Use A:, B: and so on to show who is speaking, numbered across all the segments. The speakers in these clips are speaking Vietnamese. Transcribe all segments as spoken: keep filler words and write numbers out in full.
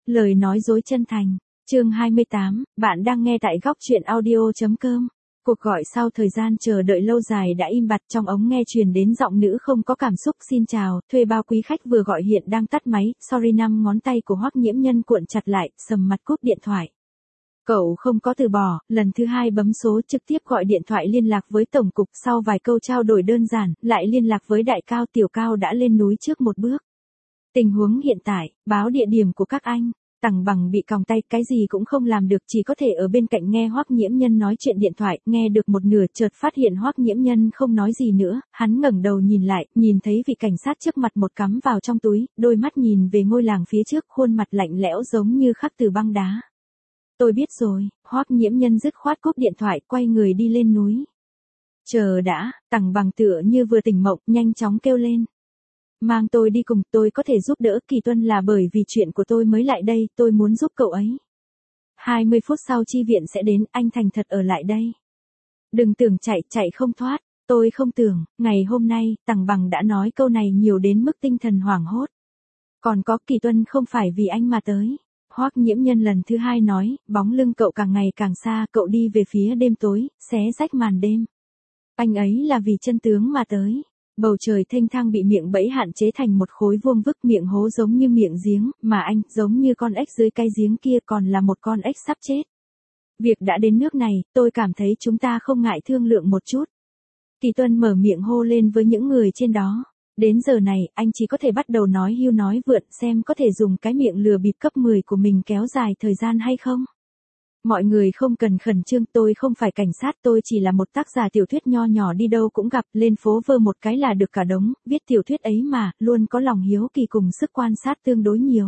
A: Lời nói dối chân thành. Chương hai mươi tám, bạn đang nghe tại góc truyện audio chấm com. Cuộc gọi sau thời gian chờ đợi lâu dài đã im bặt, trong ống nghe truyền đến giọng nữ không có cảm xúc. Xin chào, thuê bao quý khách vừa gọi hiện đang tắt máy, sorry. Năm ngón tay của Hoắc Nhiễm Nhân cuộn chặt lại, sầm mặt cúp điện thoại. Cậu không có từ bỏ, lần thứ hai bấm số trực tiếp gọi điện thoại liên lạc với tổng cục, sau vài câu trao đổi đơn giản, lại liên lạc với đại cao. Tiểu Cao đã lên núi trước một bước. Tình huống hiện tại, báo địa điểm của các anh. Tằng Bằng bị còng tay, cái gì cũng không làm được, chỉ có thể ở bên cạnh nghe Hoắc Nhiễm Nhân nói chuyện điện thoại. Nghe được một nửa chợt phát hiện Hoắc Nhiễm Nhân không nói gì nữa, hắn ngẩng đầu nhìn lại, nhìn thấy vị cảnh sát trước mặt một cắm vào trong túi, đôi mắt nhìn về ngôi làng phía trước, khuôn mặt lạnh lẽo giống như khắc từ băng đá. Tôi biết rồi. Hoắc Nhiễm Nhân dứt khoát cúp điện thoại, quay người đi lên núi. Chờ đã. Tằng Bằng tựa như vừa tỉnh mộng, nhanh chóng kêu lên. Mang tôi đi cùng, tôi có thể giúp đỡ Kỳ Tuân, là bởi vì chuyện của tôi mới lại đây, tôi muốn giúp cậu ấy. hai mươi phút sau chi viện sẽ đến, anh thành thật ở lại đây. Đừng tưởng chạy, chạy không thoát. Tôi không tưởng, ngày hôm nay, Tằng Bằng đã nói câu này nhiều đến mức tinh thần hoảng hốt. Còn có, Kỳ Tuân không phải vì anh mà tới. Hoắc Nhiễm Nhân lần thứ hai nói, bóng lưng cậu càng ngày càng xa, cậu đi về phía đêm tối, xé rách màn đêm. Anh ấy là vì chân tướng mà tới. Bầu trời thênh thang bị miệng bẫy hạn chế thành một khối vuông vức, miệng hố giống như miệng giếng, mà anh, giống như con ếch dưới cái giếng kia, còn là một con ếch sắp chết. Việc đã đến nước này, tôi cảm thấy chúng ta không ngại thương lượng một chút. Kỳ Tuân mở miệng hô lên với những người trên đó. Đến giờ này, anh chỉ có thể bắt đầu nói hưu nói vượn, xem có thể dùng cái miệng lừa bịp cấp mười của mình kéo dài thời gian hay không. Mọi người không cần khẩn trương, tôi không phải cảnh sát, tôi chỉ là một tác giả tiểu thuyết nho nhỏ, đi đâu cũng gặp, lên phố vơ một cái là được cả đống, viết tiểu thuyết ấy mà, luôn có lòng hiếu kỳ cùng sức quan sát tương đối nhiều.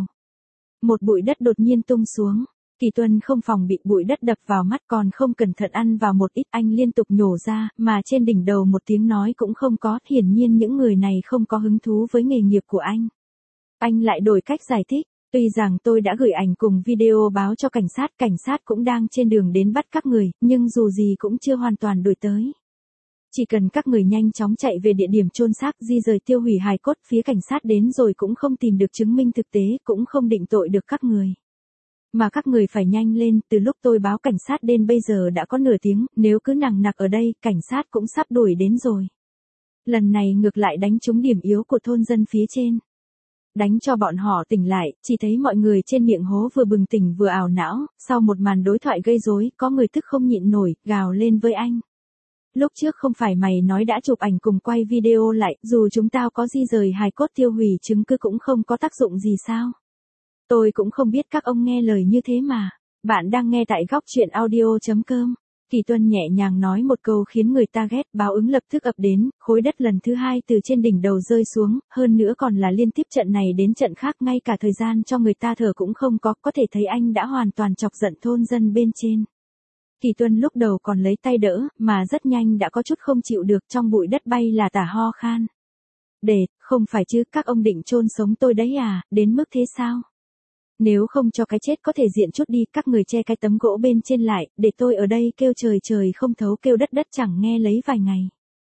A: Một bụi đất đột nhiên tung xuống. Kỳ Tuân không phòng bị bụi đất đập vào mắt, còn không cẩn thận ăn vào một ít, anh liên tục nhổ ra, mà trên đỉnh đầu một tiếng nói cũng không có, hiển nhiên những người này không có hứng thú với nghề nghiệp của anh. Anh lại đổi cách giải thích, tuy rằng tôi đã gửi ảnh cùng video báo cho cảnh sát, cảnh sát cũng đang trên đường đến bắt các người, nhưng dù gì cũng chưa hoàn toàn đuổi tới. Chỉ cần các người nhanh chóng chạy về địa điểm chôn xác, di rời tiêu hủy hài cốt, phía cảnh sát đến rồi cũng không tìm được chứng minh thực tế, cũng không định tội được các người. Mà các người phải nhanh lên, từ lúc tôi báo cảnh sát đến bây giờ đã có nửa tiếng, nếu cứ nằng nặc ở đây, cảnh sát cũng sắp đuổi đến rồi. Lần này ngược lại đánh trúng điểm yếu của thôn dân phía trên. Đánh cho bọn họ tỉnh lại, chỉ thấy mọi người trên miệng hố vừa bừng tỉnh vừa ảo não, sau một màn đối thoại gây rối, có người tức không nhịn nổi, gào lên với anh. Lúc trước không phải mày nói đã chụp ảnh cùng quay video lại, dù chúng tao có di rời hài cốt tiêu hủy chứng cứ cũng không có tác dụng gì sao? Tôi cũng không biết các ông nghe lời như thế mà. Bạn đang nghe tại góc truyện audio chấm com. Kỳ Tuân nhẹ nhàng nói một câu khiến người ta ghét, báo ứng lập tức ập đến, khối đất lần thứ hai từ trên đỉnh đầu rơi xuống, hơn nữa còn là liên tiếp trận này đến trận khác, ngay cả thời gian cho người ta thở cũng không có, có thể thấy anh đã hoàn toàn chọc giận thôn dân bên trên. Kỳ Tuân lúc đầu còn lấy tay đỡ, mà rất nhanh đã có chút không chịu được, trong bụi đất bay là tả ho khan. Để, không phải chứ, các ông định chôn sống tôi đấy à, đến mức thế sao? Nếu không cho cái chết có thể diện chút đi, các người che cái tấm gỗ bên trên lại, để tôi ở đây kêu trời trời không thấu, kêu đất đất chẳng nghe lấy vài ngày.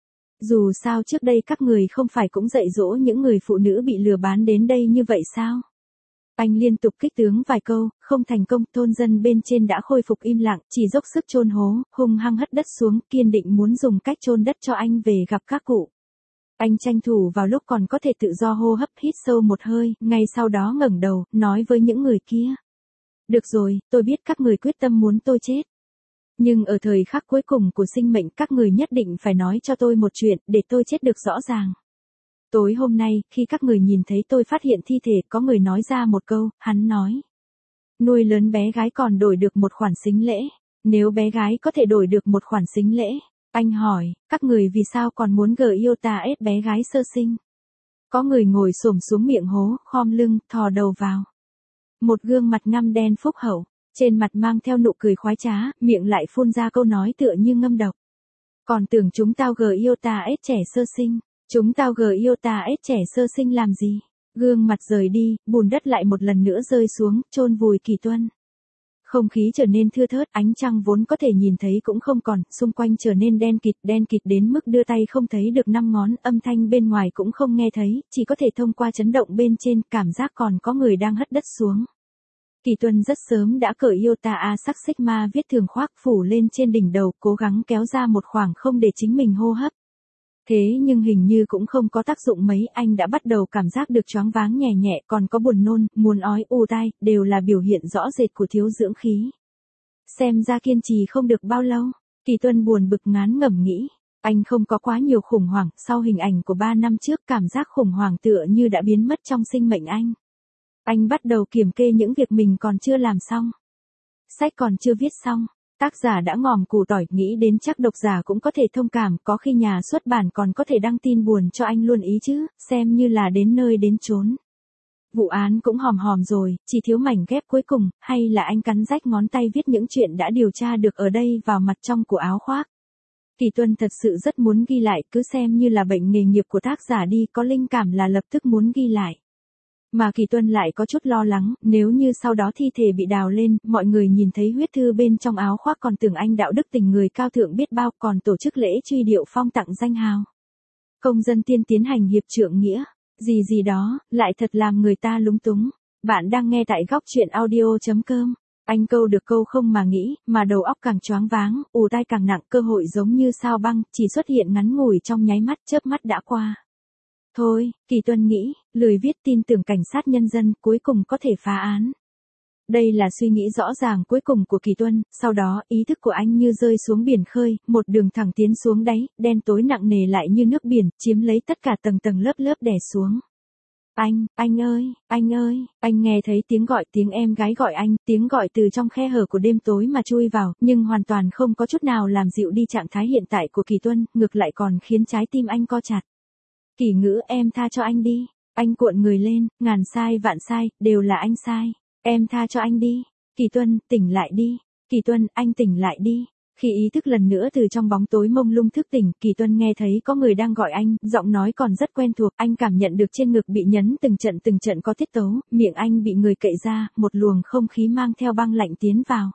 A: Dù sao trước đây các người không phải cũng dạy dỗ những người phụ nữ bị lừa bán đến đây như vậy sao? Anh liên tục kích tướng vài câu, không thành công, thôn dân bên trên đã khôi phục im lặng, chỉ dốc sức chôn hố, hung hăng hất đất xuống, kiên định muốn dùng cách chôn đất cho anh về gặp các cụ. Anh tranh thủ vào lúc còn có thể tự do hô hấp, hít sâu một hơi, ngay sau đó ngẩng đầu, nói với những người kia. Được rồi, tôi biết các người quyết tâm muốn tôi chết. Nhưng ở thời khắc cuối cùng của sinh mệnh, các người nhất định phải nói cho tôi một chuyện, để tôi chết được rõ ràng. Tối hôm nay, khi các người nhìn thấy tôi phát hiện thi thể, có người nói ra một câu, hắn nói. Nuôi lớn bé gái còn đổi được một khoản sính lễ. Nếu bé gái có thể đổi được một khoản sính lễ. Anh hỏi, các người vì sao còn muốn gờ yêu ta ép bé gái sơ sinh? Có người ngồi xổm xuống miệng hố, khom lưng, thò đầu vào. Một gương mặt ngăm đen phúc hậu, trên mặt mang theo nụ cười khoái trá, miệng lại phun ra câu nói tựa như ngâm độc. Còn tưởng chúng tao gờ yêu ta ép trẻ sơ sinh, chúng tao gờ yêu ta ép trẻ sơ sinh làm gì? Gương mặt rời đi, bùn đất lại một lần nữa rơi xuống, chôn vùi Kỳ Tuân. Không khí trở nên thưa thớt, ánh trăng vốn có thể nhìn thấy cũng không còn, xung quanh trở nên đen kịt, đen kịt đến mức đưa tay không thấy được năm ngón, âm thanh bên ngoài cũng không nghe thấy, chỉ có thể thông qua chấn động bên trên, cảm giác còn có người đang hất đất xuống. Kỳ Tuân rất sớm đã cởi Iota A sắc Sigma viết thường khoác phủ lên trên đỉnh đầu, cố gắng kéo ra một khoảng không để chính mình hô hấp. Thế nhưng hình như cũng không có tác dụng mấy, anh đã bắt đầu cảm giác được choáng váng nhẹ nhẹ, còn có buồn nôn, muốn ói, ù tai, đều là biểu hiện rõ rệt của thiếu dưỡng khí. Xem ra kiên trì không được bao lâu, Kỳ Tuân buồn bực ngán ngẩm nghĩ. Anh không có quá nhiều khủng hoảng, sau hình ảnh của ba năm trước cảm giác khủng hoảng tựa như đã biến mất trong sinh mệnh anh. Anh bắt đầu kiểm kê những việc mình còn chưa làm xong. Sách còn chưa viết xong. Tác giả đã ngòm củ tỏi, nghĩ đến chắc độc giả cũng có thể thông cảm, có khi nhà xuất bản còn có thể đăng tin buồn cho anh luôn ý chứ, xem như là đến nơi đến chốn. Vụ án cũng hòm hòm rồi, chỉ thiếu mảnh ghép cuối cùng, hay là anh cắn rách ngón tay viết những chuyện đã điều tra được ở đây vào mặt trong của áo khoác. Kỳ Tuân thật sự rất muốn ghi lại, cứ xem như là bệnh nghề nghiệp của tác giả đi, có linh cảm là lập tức muốn ghi lại. Mà Kỳ Tuân lại có chút lo lắng, nếu như sau đó thi thể bị đào lên, mọi người nhìn thấy huyết thư bên trong áo khoác còn tưởng anh đạo đức tình người cao thượng biết bao, còn tổ chức lễ truy điệu phong tặng danh hào. Công dân tiên tiến hành hiệp trượng nghĩa, gì gì đó, lại thật làm người ta lúng túng. Bạn đang nghe tại góc truyện audio chấm com. Anh câu được câu không mà nghĩ, mà đầu óc càng choáng váng, ù tai càng nặng, cơ hội giống như sao băng, chỉ xuất hiện ngắn ngủi trong nháy mắt, chớp mắt đã qua. Thôi, Kỳ Tuân nghĩ, lười viết tin tưởng cảnh sát nhân dân, cuối cùng có thể phá án. Đây là suy nghĩ rõ ràng cuối cùng của Kỳ Tuân, sau đó ý thức của anh như rơi xuống biển khơi, một đường thẳng tiến xuống đáy, đen tối nặng nề lại như nước biển, chiếm lấy tất cả tầng tầng lớp lớp đè xuống. Anh, anh ơi, anh ơi, anh nghe thấy tiếng gọi, tiếng em gái gọi anh, tiếng gọi từ trong khe hở của đêm tối mà chui vào, nhưng hoàn toàn không có chút nào làm dịu đi trạng thái hiện tại của Kỳ Tuân, ngược lại còn khiến trái tim anh co chặt. Kỳ Ngữ, em tha cho anh đi. Anh cuộn người lên, ngàn sai vạn sai, đều là anh sai. Em tha cho anh đi. Kỳ Tuân, tỉnh lại đi. Kỳ Tuân, anh tỉnh lại đi. Khi ý thức lần nữa từ trong bóng tối mông lung thức tỉnh, Kỳ Tuân nghe thấy có người đang gọi anh, giọng nói còn rất quen thuộc, anh cảm nhận được trên ngực bị nhấn từng trận từng trận có tiết tấu, miệng anh bị người cậy ra, một luồng không khí mang theo băng lạnh tiến vào.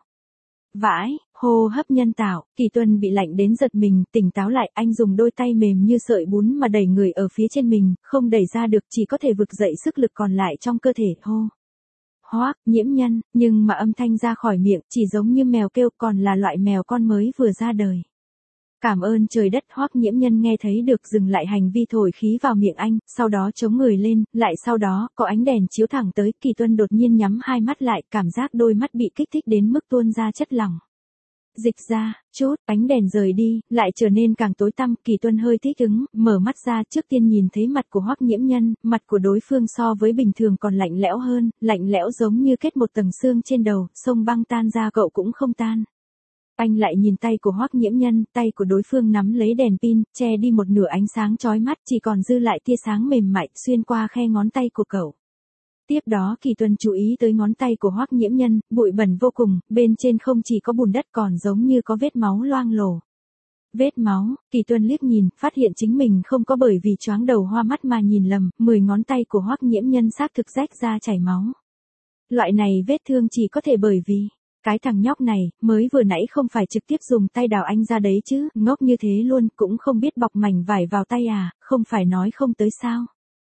A: Vãi, hô hấp nhân tạo, Kỳ Tuân bị lạnh đến giật mình, tỉnh táo lại, anh dùng đôi tay mềm như sợi bún mà đẩy người ở phía trên mình, không đẩy ra được, chỉ có thể vực dậy sức lực còn lại trong cơ thể, hô. Hoác, Nhiễm Nhân, nhưng mà âm thanh ra khỏi miệng, chỉ giống như mèo kêu, còn là loại mèo con mới vừa ra đời. Cảm ơn trời đất, Hoác Nhiễm Nhân nghe thấy được, dừng lại hành vi thổi khí vào miệng anh, sau đó chống người lên, lại sau đó, có ánh đèn chiếu thẳng tới, Kỳ Tuân đột nhiên nhắm hai mắt lại, cảm giác đôi mắt bị kích thích đến mức tuôn ra chất lỏng. Dịch ra, chút, ánh đèn rời đi, lại trở nên càng tối tăm, Kỳ Tuân hơi thích ứng, mở mắt ra, trước tiên nhìn thấy mặt của Hoắc Nhiễm Nhân, mặt của đối phương so với bình thường còn lạnh lẽo hơn, lạnh lẽo giống như kết một tầng xương trên đầu, sông băng tan ra cậu cũng không tan. Anh lại nhìn tay của Hoắc Nhiễm Nhân, tay của đối phương nắm lấy đèn pin, che đi một nửa ánh sáng chói mắt, chỉ còn dư lại tia sáng mềm mại xuyên qua khe ngón tay của cậu. Tiếp đó Kỳ Tuân chú ý tới ngón tay của Hoắc Nhiễm Nhân, bụi bẩn vô cùng, bên trên không chỉ có bùn đất còn giống như có vết máu loang lổ. Vết máu, Kỳ Tuân liếc nhìn, phát hiện chính mình không có bởi vì choáng đầu hoa mắt mà nhìn lầm, mười ngón tay của Hoắc Nhiễm Nhân xác thực rách ra chảy máu. Loại này vết thương chỉ có thể bởi vì, cái thằng nhóc này, mới vừa nãy không phải trực tiếp dùng tay đào anh ra đấy chứ, ngốc như thế luôn, cũng không biết bọc mảnh vải vào tay à, không phải nói không tới sao.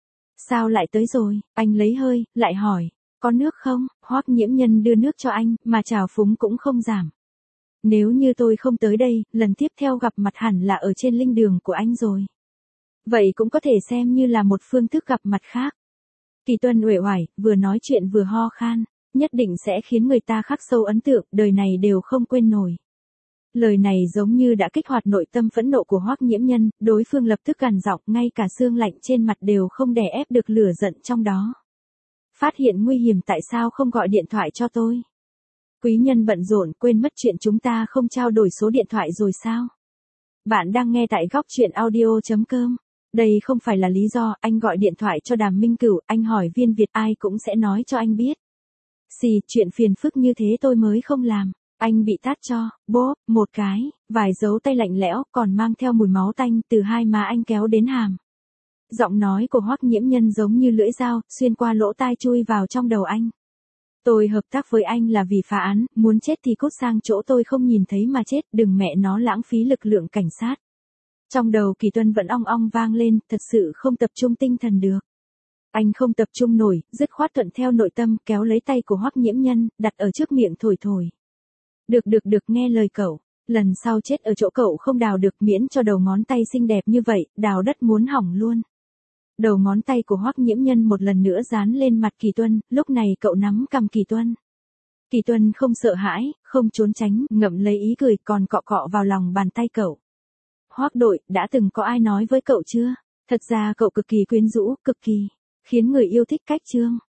A: Sao lại tới rồi, anh lấy hơi, lại hỏi, có nước không, Hoắc Nhiễm Nhân đưa nước cho anh, mà trào phúng cũng không giảm. Nếu như tôi không tới đây, lần tiếp theo gặp mặt hẳn là ở trên linh đường của anh rồi. Vậy cũng có thể xem như là một phương thức gặp mặt khác. Kỳ Tuân uể oải, vừa nói chuyện vừa ho khan, nhất định sẽ khiến người ta khắc sâu ấn tượng, đời này đều không quên nổi. Lời này giống như đã kích hoạt nội tâm phẫn nộ của Hoắc Nhiễm Nhân, đối phương lập tức gằn giọng, ngay cả xương lạnh trên mặt đều không đè ép được lửa giận trong đó. Phát hiện nguy hiểm tại sao không gọi điện thoại cho tôi? Quý nhân bận rộn quên mất chuyện chúng ta không trao đổi số điện thoại rồi sao? Bạn đang nghe tại góc truyện audio chấm com. Đây không phải là lý do, anh gọi điện thoại cho Đàm Minh Cửu, anh hỏi Viên Việt ai cũng sẽ nói cho anh biết. Xì, chuyện phiền phức như thế tôi mới không làm. Anh bị tát cho, bốp, một cái, vài dấu tay lạnh lẽo, còn mang theo mùi máu tanh từ hai má anh kéo đến hàm. Giọng nói của Hoắc Nhiễm Nhân giống như lưỡi dao, xuyên qua lỗ tai chui vào trong đầu anh. Tôi hợp tác với anh là vì phá án, muốn chết thì cút sang chỗ tôi không nhìn thấy mà chết, đừng mẹ nó lãng phí lực lượng cảnh sát. Trong đầu Kỳ Tuân vẫn ong ong vang lên, thật sự không tập trung tinh thần được. Anh không tập trung nổi, dứt khoát thuận theo nội tâm, kéo lấy tay của Hoắc Nhiễm Nhân, đặt ở trước miệng thổi thổi. Được được được, nghe lời cậu. Lần sau chết ở chỗ cậu không đào được, miễn cho đầu ngón tay xinh đẹp như vậy, đào đất muốn hỏng luôn. Đầu ngón tay của Hoắc Nhiễm Nhân một lần nữa dán lên mặt Kỳ Tuân, lúc này cậu nắm cằm Kỳ Tuân. Kỳ Tuân không sợ hãi, không trốn tránh, ngậm lấy ý cười, còn cọ cọ vào lòng bàn tay cậu. Hoắc đội, đã từng có ai nói với cậu chưa? Thật ra cậu cực kỳ quyến rũ, cực kỳ khiến người yêu thích cách Trương.